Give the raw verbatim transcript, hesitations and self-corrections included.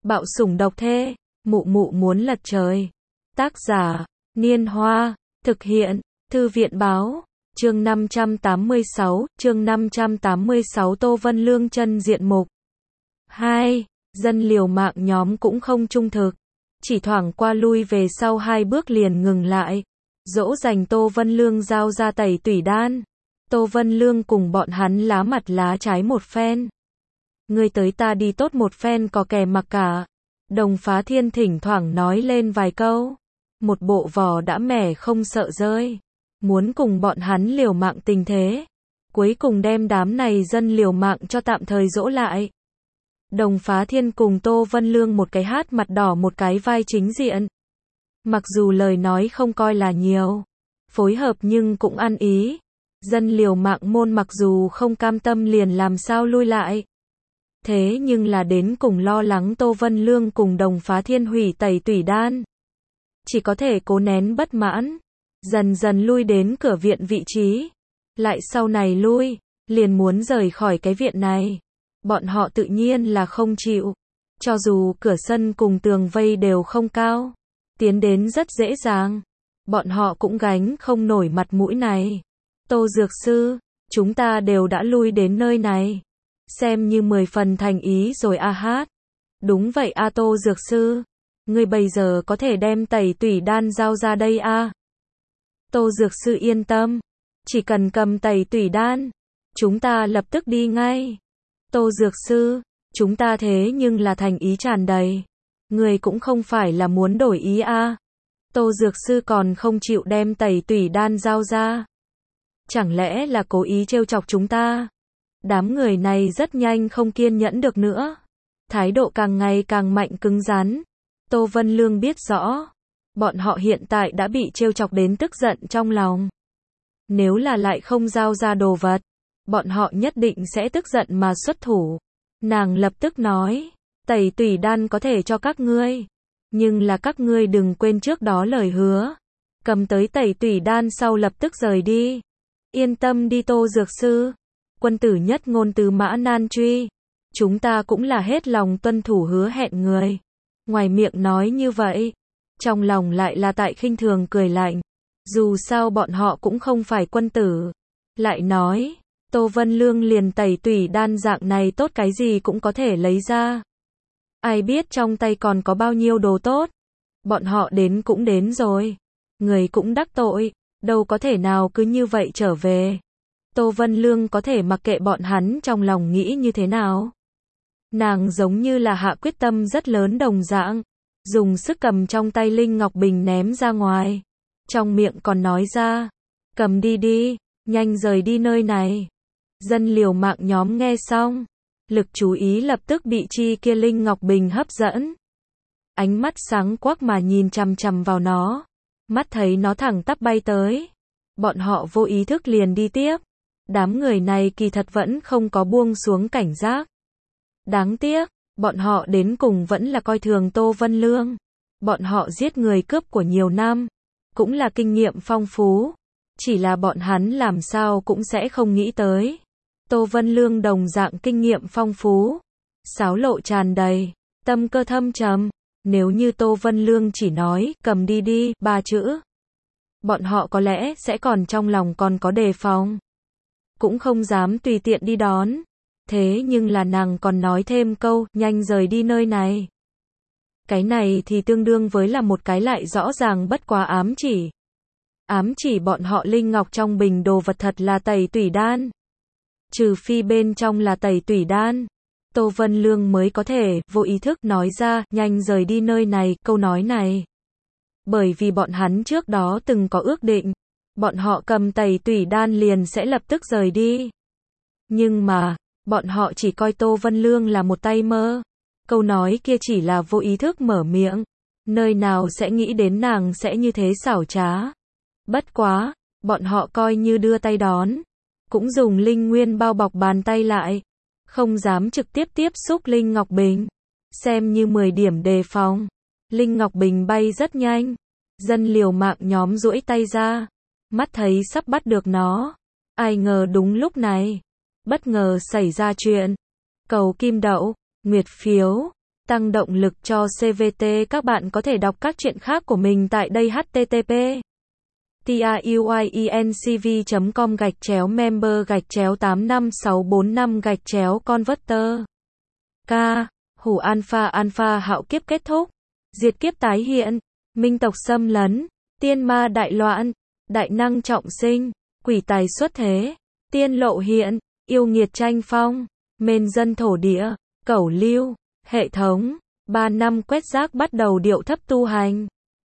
Bạo sủng độc thê, mụ mụ muốn lật trời. Tác giả, Niên Hoa, thực hiện, Thư viện báo, chương năm trăm tám mươi sáu, chương năm trăm tám mươi sáu Tô Vân Lương chân diện mục. hai. Dân liều mạng nhóm cũng không trung thực, chỉ thoảng qua lui về sau hai bước liền ngừng lại, dỗ dành Tô Vân Lương giao ra tẩy tủy đan. Tô Vân Lương cùng bọn hắn lá mặt lá trái một phen. Ngươi tới ta đi tốt một phen có kẻ mặc cả. Đồng Phá Thiên thỉnh thoảng nói lên vài câu. Một bộ vò đã mẻ không sợ rơi. Muốn cùng bọn hắn liều mạng tình thế. Cuối cùng đem đám này dân liều mạng cho tạm thời dỗ lại. Đồng Phá Thiên cùng Tô Vân Lương một cái hát mặt đỏ một cái vai chính diện. Mặc dù lời nói không coi là nhiều, phối hợp nhưng cũng ăn ý. Dân liều mạng môn mặc dù không cam tâm liền làm sao lui lại. Thế nhưng là đến cùng lo lắng Tô Vân Lương cùng Đồng Phá Thiên hủy tẩy tủy đan. Chỉ có thể cố nén bất mãn. Dần dần lui đến cửa viện vị trí. Lại sau này lui, liền muốn rời khỏi cái viện này. Bọn họ tự nhiên là không chịu. Cho dù cửa sân cùng tường vây đều không cao, tiến đến rất dễ dàng. Bọn họ cũng gánh không nổi mặt mũi này. Tô Dược Sư, chúng ta đều đã lui đến nơi này. Xem như mười phần thành ý rồi a hát. Đúng vậy a Tô Dược Sư. Ngươi bây giờ có thể đem tẩy tủy đan giao ra đây a. Tô Dược Sư yên tâm. Chỉ cần cầm tẩy tủy đan, chúng ta lập tức đi ngay. Tô Dược Sư, chúng ta thế nhưng là thành ý tràn đầy. Ngươi cũng không phải là muốn đổi ý a. Tô Dược Sư còn không chịu đem tẩy tủy đan giao ra. Chẳng lẽ là cố ý trêu chọc chúng ta? Đám người này rất nhanh không kiên nhẫn được nữa. Thái độ càng ngày càng mạnh cứng rắn. Tô Vân Lương biết rõ. Bọn họ hiện tại đã bị trêu chọc đến tức giận trong lòng. Nếu là lại không giao ra đồ vật, bọn họ nhất định sẽ tức giận mà xuất thủ. Nàng lập tức nói, tẩy tủy đan có thể cho các ngươi. Nhưng là các ngươi đừng quên trước đó lời hứa. Cầm tới tẩy tủy đan sau lập tức rời đi. Yên tâm đi Tô Dược Sư. Quân tử nhất ngôn từ mã nan truy. Chúng ta cũng là hết lòng tuân thủ hứa hẹn người. Ngoài miệng nói như vậy, trong lòng lại là tại khinh thường cười lạnh. Dù sao bọn họ cũng không phải quân tử. Lại nói, Tô Vân Lương liền tẩy tủy đan dạng này tốt cái gì cũng có thể lấy ra. Ai biết trong tay còn có bao nhiêu đồ tốt. Bọn họ đến cũng đến rồi. Người cũng đắc tội. Đâu có thể nào cứ như vậy trở về. Tô Vân Lương có thể mặc kệ bọn hắn trong lòng nghĩ như thế nào. Nàng giống như là hạ quyết tâm rất lớn đồng dạng. Dùng sức cầm trong tay Linh Ngọc Bình ném ra ngoài. Trong miệng còn nói ra. Cầm đi đi, nhanh rời đi nơi này. Dân liều mạng nhóm nghe xong. Lực chú ý lập tức bị chi kia Linh Ngọc Bình hấp dẫn. Ánh mắt sáng quắc mà nhìn chằm chằm vào nó. Mắt thấy nó thẳng tắp bay tới. Bọn họ vô ý thức liền đi tiếp. Đám người này kỳ thật vẫn không có buông xuống cảnh giác. Đáng tiếc, bọn họ đến cùng vẫn là coi thường Tô Vân Lương. Bọn họ giết người cướp của nhiều năm. Cũng là kinh nghiệm phong phú. Chỉ là bọn hắn làm sao cũng sẽ không nghĩ tới. Tô Vân Lương đồng dạng kinh nghiệm phong phú. Sáo lộ tràn đầy. Tâm cơ thâm trầm. Nếu như Tô Vân Lương chỉ nói, cầm đi đi, ba chữ. Bọn họ có lẽ sẽ còn trong lòng còn có đề phòng. Cũng không dám tùy tiện đi đón. Thế nhưng là nàng còn nói thêm câu, nhanh rời đi nơi này. Cái này thì tương đương với là một cái lại rõ ràng bất quá ám chỉ. Ám chỉ bọn họ Linh Ngọc trong bình đồ vật thật là tẩy tủy đan. Trừ phi bên trong là tẩy tủy đan. Tô Vân Lương mới có thể vô ý thức nói ra, nhanh rời đi nơi này, câu nói này. Bởi vì bọn hắn trước đó từng có ước định. Bọn họ cầm tẩy tủy đan liền sẽ lập tức rời đi. Nhưng mà, bọn họ chỉ coi Tô Vân Lương là một tay mơ. Câu nói kia chỉ là vô ý thức mở miệng. Nơi nào sẽ nghĩ đến nàng sẽ như thế xảo trá. Bất quá, bọn họ coi như đưa tay đón. Cũng dùng linh nguyên bao bọc bàn tay lại. Không dám trực tiếp tiếp xúc Linh Ngọc Bình. Xem như mười điểm đề phòng. Linh Ngọc Bình bay rất nhanh. Dân liều mạng nhóm duỗi tay ra. Mắt thấy sắp bắt được nó. Ai ngờ đúng lúc này. Bất ngờ xảy ra chuyện. Cầu kim đậu, nguyệt phiếu. tăng động lực cho xê vê tê. Các bạn có thể đọc các truyện khác của mình tại đây h t t p truyencv chấm com gạch chéo member gạch chéo tám năm sáu bốn năm gạch chéo converter. K. Hủ alpha alpha hạo kiếp kết thúc. Diệt kiếp tái hiện. Minh tộc xâm lấn. Tiên ma đại loạn. Đại năng trọng sinh. Quỷ tài xuất thế. Tiên lộ hiện. Yêu nghiệt tranh phong. Mên dân thổ địa. Cẩu lưu. Hệ thống. Ba năm quét rác bắt đầu điệu thấp tu hành.